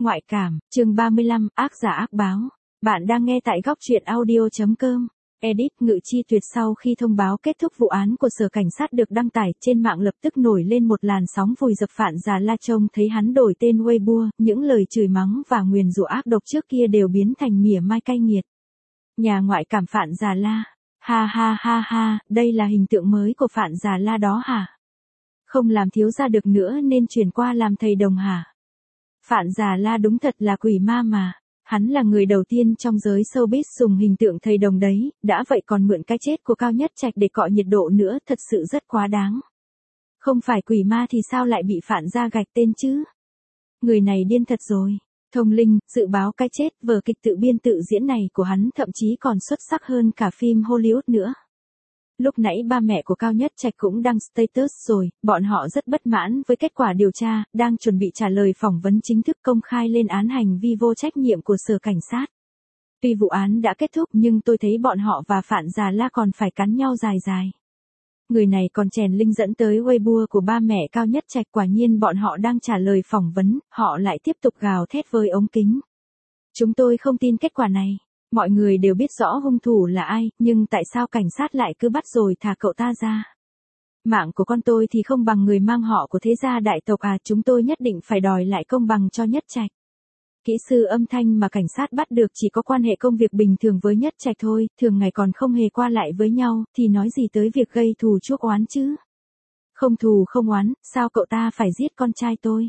Ngoại cảm, chương 35, ác giả ác báo. Bạn đang nghe tại góc truyện audio.com. Edit Ngự Chi Tuyệt. Sau khi thông báo kết thúc vụ án của Sở Cảnh sát được đăng tải trên mạng, lập tức nổi lên một làn sóng vùi dập Phạn Già La. Trông thấy hắn đổi tên Weibo, những lời chửi mắng và nguyền rủa ác độc trước kia đều biến thành mỉa mai cay nghiệt. Nhà ngoại cảm Phạn Già La. Ha ha ha ha, đây là hình tượng mới của Phạn Già La đó hả? Không làm thiếu gia được nữa nên chuyển qua làm thầy đồng hả? Phạn Già La đúng thật là quỷ ma mà. Hắn là người đầu tiên trong giới showbiz dùng hình tượng thầy đồng đấy, đã vậy còn mượn cái chết của Cao Nhất Trạch để cọ nhiệt độ nữa, thật sự rất quá đáng. Không phải quỷ ma thì sao lại bị Phạn gia gạch tên chứ? Người này điên thật rồi. Thông linh, dự báo cái chết, vở kịch tự biên tự diễn này của hắn thậm chí còn xuất sắc hơn cả phim Hollywood nữa. Lúc nãy ba mẹ của Cao Nhất Trạch cũng đăng status rồi, bọn họ rất bất mãn với kết quả điều tra, đang chuẩn bị trả lời phỏng vấn chính thức công khai lên án hành vi vô trách nhiệm của Sở Cảnh sát. Tuy vụ án đã kết thúc nhưng tôi thấy bọn họ và Phạn Già La còn phải cắn nhau dài dài. Người này còn chèn link dẫn tới Weibo của ba mẹ Cao Nhất Trạch, quả nhiên bọn họ đang trả lời phỏng vấn, họ lại tiếp tục gào thét với ống kính. Chúng tôi không tin kết quả này. Mọi người đều biết rõ hung thủ là ai, nhưng tại sao cảnh sát lại cứ bắt rồi thả cậu ta ra? Mạng của con tôi thì không bằng người mang họ của thế gia đại tộc à, chúng tôi nhất định phải đòi lại công bằng cho Nhất Trạch. Kỹ sư âm thanh mà cảnh sát bắt được chỉ có quan hệ công việc bình thường với Nhất Trạch thôi, thường ngày còn không hề qua lại với nhau, thì nói gì tới việc gây thù chuốc oán chứ? Không thù không oán, sao cậu ta phải giết con trai tôi?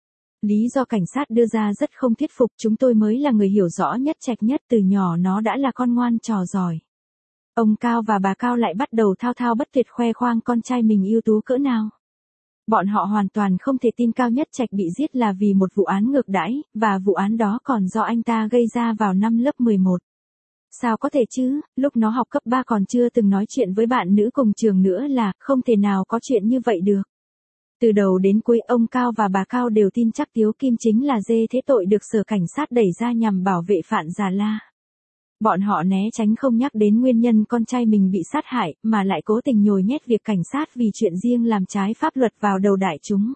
Lý do cảnh sát đưa ra rất không thuyết phục, chúng tôi mới là người hiểu rõ Nhất Trạch nhất, từ nhỏ nó đã là con ngoan trò giỏi. Ông Cao và bà Cao lại bắt đầu thao thao bất tuyệt khoe khoang con trai mình ưu tú cỡ nào. Bọn họ hoàn toàn không thể tin Cao Nhất Trạch bị giết là vì một vụ án ngược đãi, và vụ án đó còn do anh ta gây ra vào năm lớp 11. Sao có thể chứ, lúc nó học cấp 3 còn chưa từng nói chuyện với bạn nữ cùng trường nữa, là không thể nào có chuyện như vậy được. Từ đầu đến cuối ông Cao và bà Cao đều tin chắc Tiếu Kim chính là dê thế tội được Sở Cảnh sát đẩy ra nhằm bảo vệ Phạn Già La. Bọn họ né tránh không nhắc đến nguyên nhân con trai mình bị sát hại, mà lại cố tình nhồi nhét việc cảnh sát vì chuyện riêng làm trái pháp luật vào đầu đại chúng.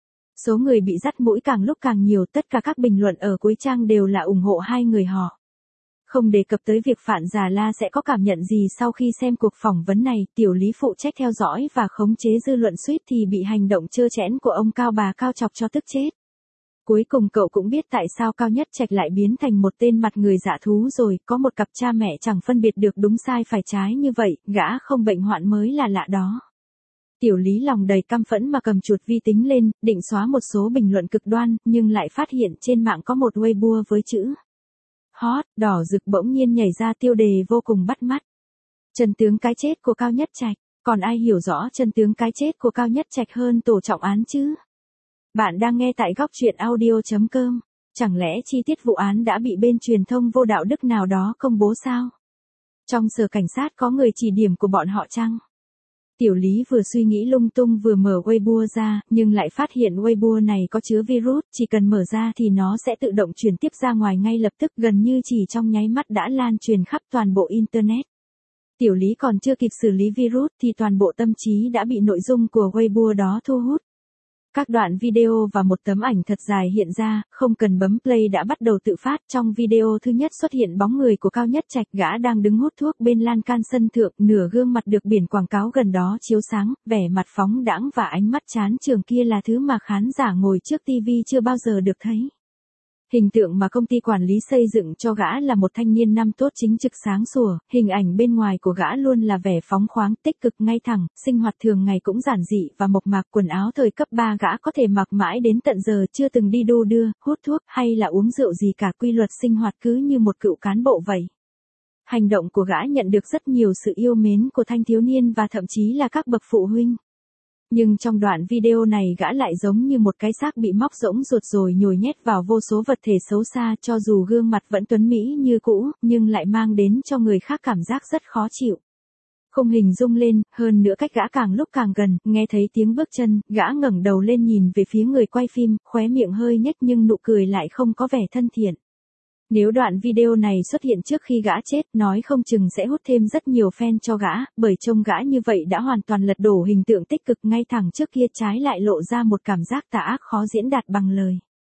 Số người bị dắt mũi càng lúc càng nhiều, tất cả các bình luận ở cuối trang đều là ủng hộ hai người họ. Không đề cập tới việc Phạn Già La sẽ có cảm nhận gì sau khi xem cuộc phỏng vấn này, Tiểu Lý phụ trách theo dõi và khống chế dư luận suýt thì bị hành động trơ trẽn của ông Cao bà Cao chọc cho tức chết. Cuối cùng cậu cũng biết tại sao Cao Nhất Trạch lại biến thành một tên mặt người dạ thú rồi, có một cặp cha mẹ chẳng phân biệt được đúng sai phải trái như vậy, gã không bệnh hoạn mới là lạ đó. Tiểu Lý lòng đầy căm phẫn mà cầm chuột vi tính lên, định xóa một số bình luận cực đoan, nhưng lại phát hiện trên mạng có một Weibo với chữ hot, đỏ rực bỗng nhiên nhảy ra, tiêu đề vô cùng bắt mắt. Chân tướng cái chết của Cao Nhất Trạch, còn ai hiểu rõ chân tướng cái chết của Cao Nhất Trạch hơn tổ trọng án chứ? Bạn đang nghe tại góc truyện audio.com. Chẳng lẽ chi tiết vụ án đã bị bên truyền thông vô đạo đức nào đó công bố sao? Trong Sở Cảnh sát có người chỉ điểm của bọn họ chăng? Tiểu Lý vừa suy nghĩ lung tung vừa mở Weibo ra, nhưng lại phát hiện Weibo này có chứa virus, chỉ cần mở ra thì nó sẽ tự động truyền tiếp ra ngoài ngay lập tức, gần như chỉ trong nháy mắt đã lan truyền khắp toàn bộ Internet. Tiểu Lý còn chưa kịp xử lý virus thì toàn bộ tâm trí đã bị nội dung của Weibo đó thu hút. Các đoạn video và một tấm ảnh thật dài hiện ra, không cần bấm play đã bắt đầu tự phát. Trong video thứ nhất xuất hiện bóng người của Cao Nhất Trạch, gã đang đứng hút thuốc bên lan can sân thượng, nửa gương mặt được biển quảng cáo gần đó chiếu sáng, vẻ mặt phóng đãng và ánh mắt chán chường kia là thứ mà khán giả ngồi trước TV chưa bao giờ được thấy. Hình tượng mà công ty quản lý xây dựng cho gã là một thanh niên năm tốt chính trực sáng sủa, hình ảnh bên ngoài của gã luôn là vẻ phóng khoáng, tích cực, ngay thẳng, sinh hoạt thường ngày cũng giản dị và mộc mạc, quần áo thời cấp 3 gã có thể mặc mãi đến tận giờ, chưa từng đi đu đưa, hút thuốc hay là uống rượu gì cả, quy luật sinh hoạt cứ như một cựu cán bộ vậy. Hành động của gã nhận được rất nhiều sự yêu mến của thanh thiếu niên và thậm chí là các bậc phụ huynh. Nhưng trong đoạn video này gã lại giống như một cái xác bị móc rỗng ruột rồi nhồi nhét vào vô số vật thể xấu xa, cho dù gương mặt vẫn tuấn mỹ như cũ, nhưng lại mang đến cho người khác cảm giác rất khó chịu. Không hình dung lên, hơn nữa cách gã càng lúc càng gần, nghe thấy tiếng bước chân, gã ngẩng đầu lên nhìn về phía người quay phim, khóe miệng hơi nhếch nhưng nụ cười lại không có vẻ thân thiện. Nếu đoạn video này xuất hiện trước khi gã chết, nói không chừng sẽ hút thêm rất nhiều fan cho gã, bởi trông gã như vậy đã hoàn toàn lật đổ hình tượng tích cực ngay thẳng trước kia, trái lại lộ ra một cảm giác tà ác khó diễn đạt bằng lời.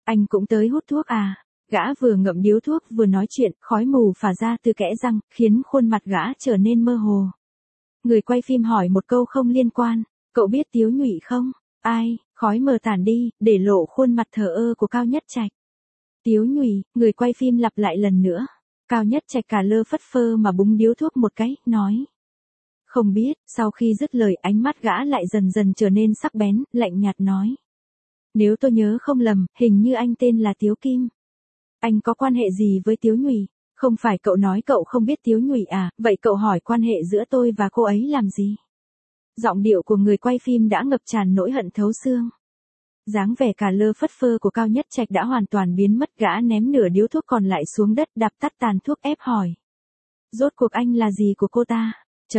Anh cũng tới hút thuốc à? Gã vừa ngậm điếu thuốc vừa nói chuyện, khói mù phả ra từ kẽ răng, khiến khuôn mặt gã trở nên mơ hồ. Người quay phim hỏi một câu không liên quan, cậu biết Tiếu Nhụy không? Ai? Khói mờ tản đi, để lộ khuôn mặt thờ ơ của Cao Nhất Trạch. Tiếu Nhụy, người quay phim lặp lại lần nữa. Cao Nhất Trạch cả lơ phất phơ mà búng điếu thuốc một cái, nói. Không biết, sau khi dứt lời ánh mắt gã lại dần dần trở nên sắc bén, lạnh nhạt nói. Nếu tôi nhớ không lầm, hình như anh tên là Tiếu Kim. Anh có quan hệ gì với Tiếu Nhụy? Không phải cậu nói cậu không biết Tiếu Nhụy à, vậy cậu hỏi quan hệ giữa tôi và cô ấy làm gì? Giọng điệu của người quay phim đã ngập tràn nỗi hận thấu xương. Dáng vẻ cả lơ phất phơ của Cao Nhất Trạch đã hoàn toàn biến mất, gã ném nửa điếu thuốc còn lại xuống đất, đạp tắt tàn thuốc ép hỏi. Rốt cuộc anh là gì của cô ta?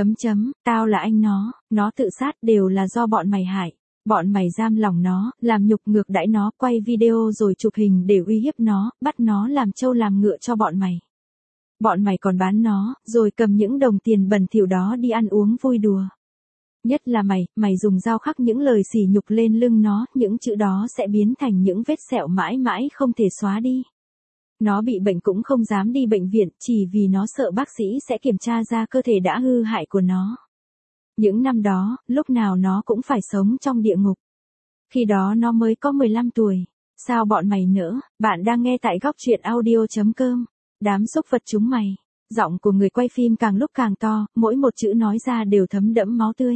Tao là anh nó tự sát đều là do bọn mày hại. Bọn mày giam lòng nó, làm nhục ngược đãi nó, quay video rồi chụp hình để uy hiếp nó, bắt nó làm trâu làm ngựa cho bọn mày. Bọn mày còn bán nó, rồi cầm những đồng tiền bẩn thỉu đó đi ăn uống vui đùa. Nhất là mày dùng dao khắc những lời sỉ nhục lên lưng nó, những chữ đó sẽ biến thành những vết sẹo mãi mãi không thể xóa đi. Nó bị bệnh cũng không dám đi bệnh viện, chỉ vì nó sợ bác sĩ sẽ kiểm tra ra cơ thể đã hư hại của nó. Những năm đó, lúc nào nó cũng phải sống trong địa ngục. Khi đó nó mới có 15 tuổi. Sao bọn mày nỡ? Bạn đang nghe tại Góc Truyện Audio.com. Đám xúc vật chúng mày. Giọng của người quay phim càng lúc càng to, mỗi một chữ nói ra đều thấm đẫm máu tươi.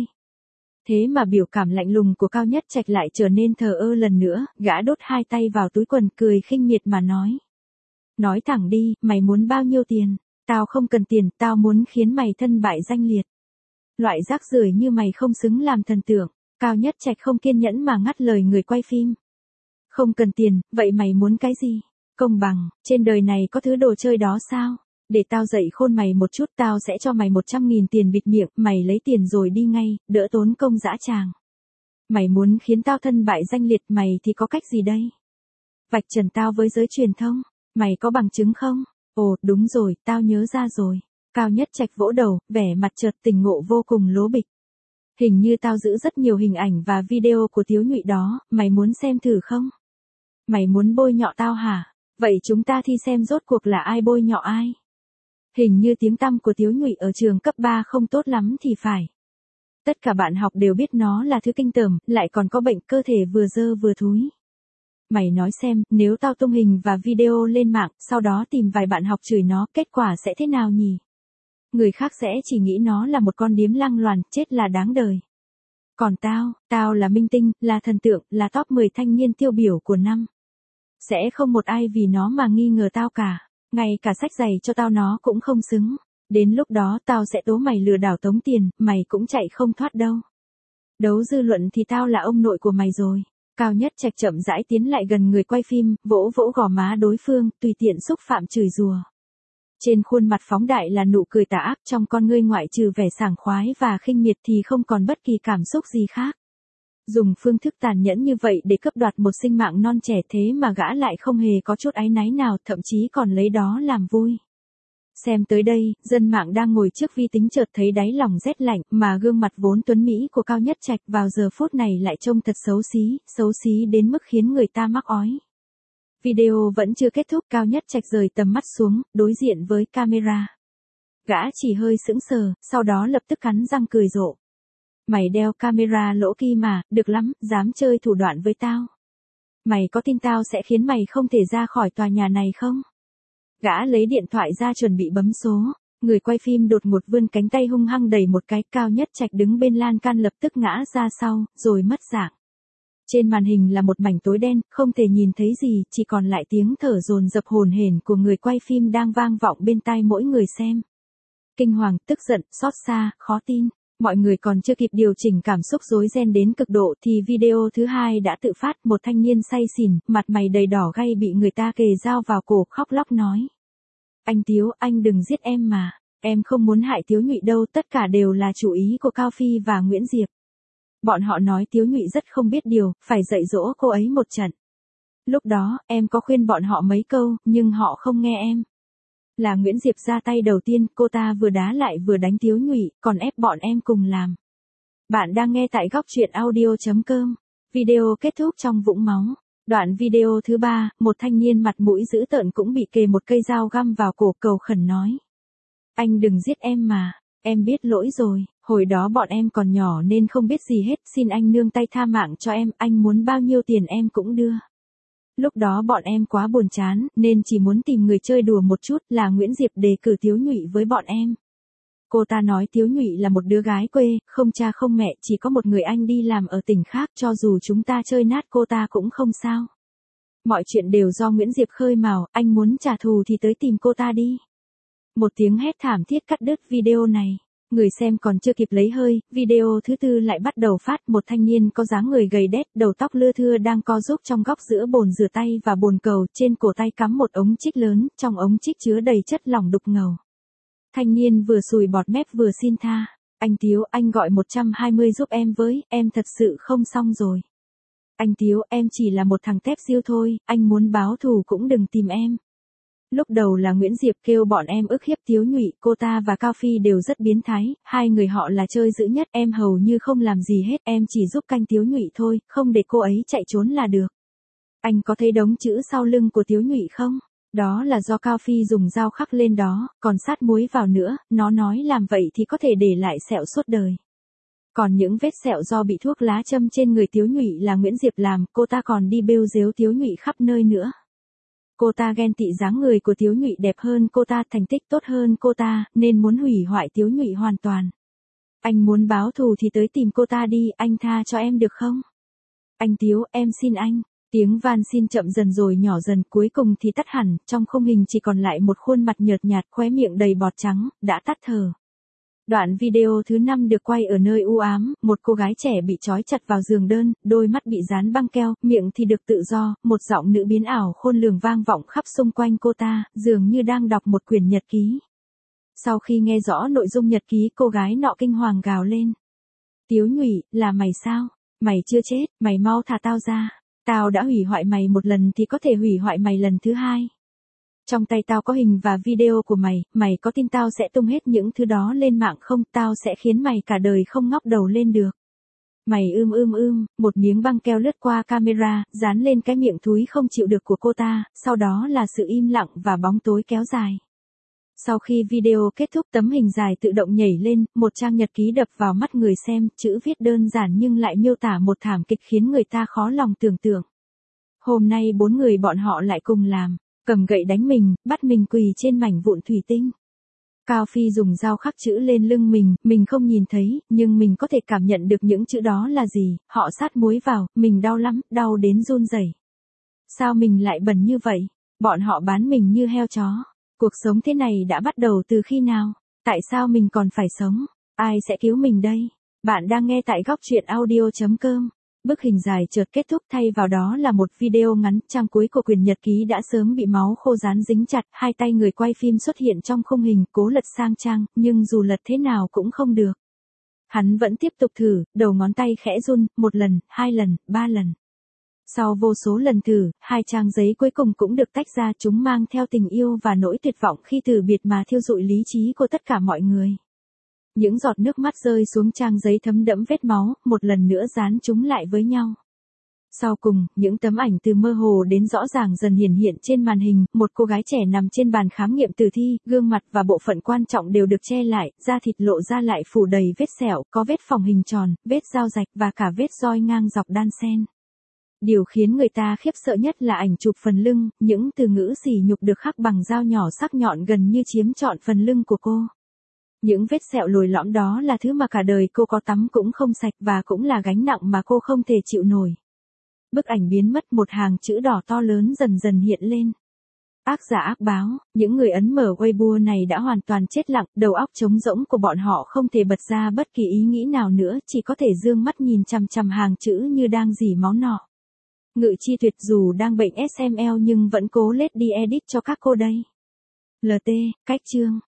Thế mà biểu cảm lạnh lùng của Cao Nhất Trạch lại trở nên thờ ơ lần nữa, gã đốt hai tay vào túi quần cười khinh miệt mà nói. Nói thẳng đi, mày muốn bao nhiêu tiền? Tao không cần tiền, tao muốn khiến mày thân bại danh liệt. Loại rác rưởi như mày không xứng làm thần tượng. Cao Nhất Trạch không kiên nhẫn mà ngắt lời người quay phim. Không cần tiền, vậy mày muốn cái gì? Công bằng, trên đời này có thứ đồ chơi đó sao? Để tao dạy khôn mày một chút, tao sẽ cho mày 100.000 tiền bịt miệng, mày lấy tiền rồi đi ngay, đỡ tốn công dã tràng. Mày muốn khiến tao thân bại danh liệt, mày thì có cách gì đây? Vạch trần tao với giới truyền thông, mày có bằng chứng không? Ồ, đúng rồi, tao nhớ ra rồi. Cao Nhất Trạch vỗ đầu, vẻ mặt chợt tỉnh ngộ vô cùng lố bịch. Hình như tao giữ rất nhiều hình ảnh và video của Tiếu Nhụy đó, mày muốn xem thử không? Mày muốn bôi nhọ tao hả? Vậy chúng ta thi xem rốt cuộc là ai bôi nhọ ai? Hình như tiếng tăm của Tiếu Nhụy ở trường cấp 3 không tốt lắm thì phải. Tất cả bạn học đều biết nó là thứ kinh tởm, lại còn có bệnh cơ thể vừa dơ vừa thúi. Mày nói xem, nếu tao tung hình và video lên mạng, sau đó tìm vài bạn học chửi nó, kết quả sẽ thế nào nhỉ? Người khác sẽ chỉ nghĩ nó là một con điếm lăng loàn, chết là đáng đời. Còn tao là minh tinh, là thần tượng, là top 10 thanh niên tiêu biểu của năm. Sẽ không một ai vì nó mà nghi ngờ tao cả. Ngay cả sách giày cho tao nó cũng không xứng. Đến lúc đó tao sẽ tố mày lừa đảo tống tiền, mày cũng chạy không thoát đâu. Đấu dư luận thì tao là ông nội của mày rồi. Cao Nhất Trạch chậm rãi tiến lại gần người quay phim, vỗ vỗ gò má đối phương, tùy tiện xúc phạm chửi rủa. Trên khuôn mặt phóng đại là nụ cười tà ác, trong con ngươi ngoại trừ vẻ sảng khoái và khinh miệt thì không còn bất kỳ cảm xúc gì khác. Dùng phương thức tàn nhẫn như vậy để cướp đoạt một sinh mạng non trẻ, thế mà gã lại không hề có chút áy náy nào, thậm chí còn lấy đó làm vui. Xem tới đây, dân mạng đang ngồi trước vi tính chợt thấy đáy lòng rét lạnh, mà gương mặt vốn tuấn mỹ của Cao Nhất Trạch vào giờ phút này lại trông thật xấu xí đến mức khiến người ta mắc ói. Video vẫn chưa kết thúc, Cao Nhất Trạch rời tầm mắt xuống, đối diện với camera. Gã chỉ hơi sững sờ, sau đó lập tức cắn răng cười rộ. Mày đeo camera lỗ kỳ mà, được lắm, dám chơi thủ đoạn với tao. Mày có tin tao sẽ khiến mày không thể ra khỏi tòa nhà này không? Gã lấy điện thoại ra chuẩn bị bấm số. Người quay phim đột ngột vươn cánh tay hung hăng đẩy một cái, Cao Nhất Trạch đứng bên lan can lập tức ngã ra sau, rồi mất dạng. Trên màn hình là một mảnh tối đen, không thể nhìn thấy gì, chỉ còn lại tiếng thở dồn dập hổn hển của người quay phim đang vang vọng bên tai mỗi người xem. Kinh hoàng, tức giận, xót xa, khó tin. Mọi người còn chưa kịp điều chỉnh cảm xúc rối ren đến cực độ thì video thứ hai đã tự phát, một thanh niên say xỉn, mặt mày đầy đỏ gay bị người ta kề dao vào cổ, khóc lóc nói. Anh Tiếu, anh đừng giết em mà. Em không muốn hại Tiếu Nhụy đâu, tất cả đều là chủ ý của Cao Phi và Nguyễn Diệp. Bọn họ nói Tiếu Nhụy rất không biết điều, phải dạy dỗ cô ấy một trận. Lúc đó, em có khuyên bọn họ mấy câu, nhưng họ không nghe em. Là Nguyễn Diệp ra tay đầu tiên, cô ta vừa đá lại vừa đánh Tiếu Nhụy, còn ép bọn em cùng làm. Bạn đang nghe tại Góc Truyện Audio.com. Video kết thúc trong vũng máu. Đoạn video thứ 3, một thanh niên mặt mũi dữ tợn cũng bị kề một cây dao găm vào cổ cầu khẩn nói. Anh đừng giết em mà, em biết lỗi rồi, hồi đó bọn em còn nhỏ nên không biết gì hết, xin anh nương tay tha mạng cho em, anh muốn bao nhiêu tiền em cũng đưa. Lúc đó bọn em quá buồn chán, nên chỉ muốn tìm người chơi đùa một chút, là Nguyễn Diệp đề cử Tiếu Nhụy với bọn em. Cô ta nói Tiếu Nhụy là một đứa gái quê, không cha không mẹ, chỉ có một người anh đi làm ở tỉnh khác, cho dù chúng ta chơi nát cô ta cũng không sao. Mọi chuyện đều do Nguyễn Diệp khơi mào, anh muốn trả thù thì tới tìm cô ta đi. Một tiếng hét thảm thiết cắt đứt video này. Người xem còn chưa kịp lấy hơi, video thứ 4 lại bắt đầu phát. Một thanh niên có dáng người gầy đét, đầu tóc lưa thưa đang co rúm trong góc giữa bồn rửa tay và bồn cầu, trên cổ tay cắm một ống trích lớn, trong ống trích chứa đầy chất lỏng đục ngầu. Thanh niên vừa sùi bọt mép vừa xin tha. Anh Tiếu, anh gọi 120 giúp em với, em thật sự không xong rồi. Anh Tiếu, em chỉ là một thằng tép diêu thôi, anh muốn báo thù cũng đừng tìm em. Lúc đầu là Nguyễn Diệp kêu bọn em ức hiếp Tiếu Nhụy, cô ta và Cao Phi đều rất biến thái, hai người họ là chơi dữ nhất, em hầu như không làm gì hết, em chỉ giúp canh Tiếu Nhụy thôi, không để cô ấy chạy trốn là được. Anh có thấy đống chữ sau lưng của Tiếu Nhụy không? Đó là do Cao Phi dùng dao khắc lên đó, còn sát muối vào nữa, nó nói làm vậy thì có thể để lại sẹo suốt đời. Còn những vết sẹo do bị thuốc lá châm trên người Tiếu Nhụy là Nguyễn Diệp làm, cô ta còn đi bêu dếu Tiếu Nhụy khắp nơi nữa. Cô ta ghen tị dáng người của Tiếu Nhụy đẹp hơn cô ta, thành tích tốt hơn cô ta, nên muốn hủy hoại Tiếu Nhụy hoàn toàn. Anh muốn báo thù thì tới tìm cô ta đi, anh tha cho em được không? Anh Tiếu, em xin anh. Tiếng van xin chậm dần rồi nhỏ dần, cuối cùng thì tắt hẳn, trong khung hình chỉ còn lại một khuôn mặt nhợt nhạt, khóe miệng đầy bọt trắng, đã tắt thở. Đoạn video thứ 5 được quay ở nơi u ám, một cô gái trẻ bị trói chặt vào giường đơn, đôi mắt bị dán băng keo, miệng thì được tự do, một giọng nữ biến ảo khôn lường vang vọng khắp xung quanh cô ta, dường như đang đọc một quyển nhật ký. Sau khi nghe rõ nội dung nhật ký, cô gái nọ kinh hoàng gào lên. Tiếu Nhụy, là mày sao? Mày chưa chết, mày mau thả tao ra. Tao đã hủy hoại mày một lần thì có thể hủy hoại mày lần thứ hai. Trong tay tao có hình và video của mày, mày có tin tao sẽ tung hết những thứ đó lên mạng không? Tao sẽ khiến mày cả đời không ngóc đầu lên được. Mày một miếng băng keo lướt qua camera, dán lên cái miệng thúi không chịu được của cô ta, sau đó là sự im lặng và bóng tối kéo dài. Sau khi video kết thúc, tấm hình dài tự động nhảy lên, một trang nhật ký đập vào mắt người xem, chữ viết đơn giản nhưng lại miêu tả một thảm kịch khiến người ta khó lòng tưởng tượng. Hôm nay 4 người bọn họ lại cùng làm, cầm gậy đánh mình, bắt mình quỳ trên mảnh vụn thủy tinh. Cao Phi dùng dao khắc chữ lên lưng mình không nhìn thấy, nhưng mình có thể cảm nhận được những chữ đó là gì, họ sát muối vào, mình đau lắm, đau đến run rẩy. Sao mình lại bẩn như vậy? Bọn họ bán mình như heo chó. Cuộc sống thế này đã bắt đầu từ khi nào? Tại sao mình còn phải sống? Ai sẽ cứu mình đây? Bạn đang nghe tại góc truyện audio.com. Bức hình dài chợt kết thúc, thay vào đó là một video ngắn, trang cuối của quyển nhật ký đã sớm bị máu khô dán dính chặt, hai tay người quay phim xuất hiện trong khung hình, cố lật sang trang, nhưng dù lật thế nào cũng không được. Hắn vẫn tiếp tục thử, đầu ngón tay khẽ run, 1 lần, 2 lần, 3 lần. Sau vô số lần thử, 2 trang giấy cuối cùng cũng được tách ra, chúng mang theo tình yêu và nỗi tuyệt vọng khi từ biệt mà thiêu rụi lý trí của tất cả mọi người. Những giọt nước mắt rơi xuống trang giấy thấm đẫm vết máu, một lần nữa dán chúng lại với nhau. Sau cùng, những tấm ảnh từ mơ hồ đến rõ ràng dần hiển hiện trên màn hình, một cô gái trẻ nằm trên bàn khám nghiệm tử thi, gương mặt và bộ phận quan trọng đều được che lại, da thịt lộ ra lại phủ đầy vết sẹo, có vết phỏng hình tròn, vết dao rạch và cả vết roi ngang dọc đan xen. Điều khiến người ta khiếp sợ nhất là ảnh chụp phần lưng, những từ ngữ sỉ nhục được khắc bằng dao nhỏ sắc nhọn gần như chiếm trọn phần lưng của cô. Những vết sẹo lồi lõm đó là thứ mà cả đời cô có tắm cũng không sạch và cũng là gánh nặng mà cô không thể chịu nổi. Bức ảnh biến mất, một hàng chữ đỏ to lớn dần dần hiện lên. Ác giả ác báo, những người ấn mở Weibo này đã hoàn toàn chết lặng, đầu óc trống rỗng của bọn họ không thể bật ra bất kỳ ý nghĩ nào nữa, chỉ có thể dương mắt nhìn chằm chằm hàng chữ như đang rỉ máu nọ. Ngự Chi Tuyệt dù đang bệnh SML nhưng vẫn cố lết đi edit cho các cô đây. LT, cách chương.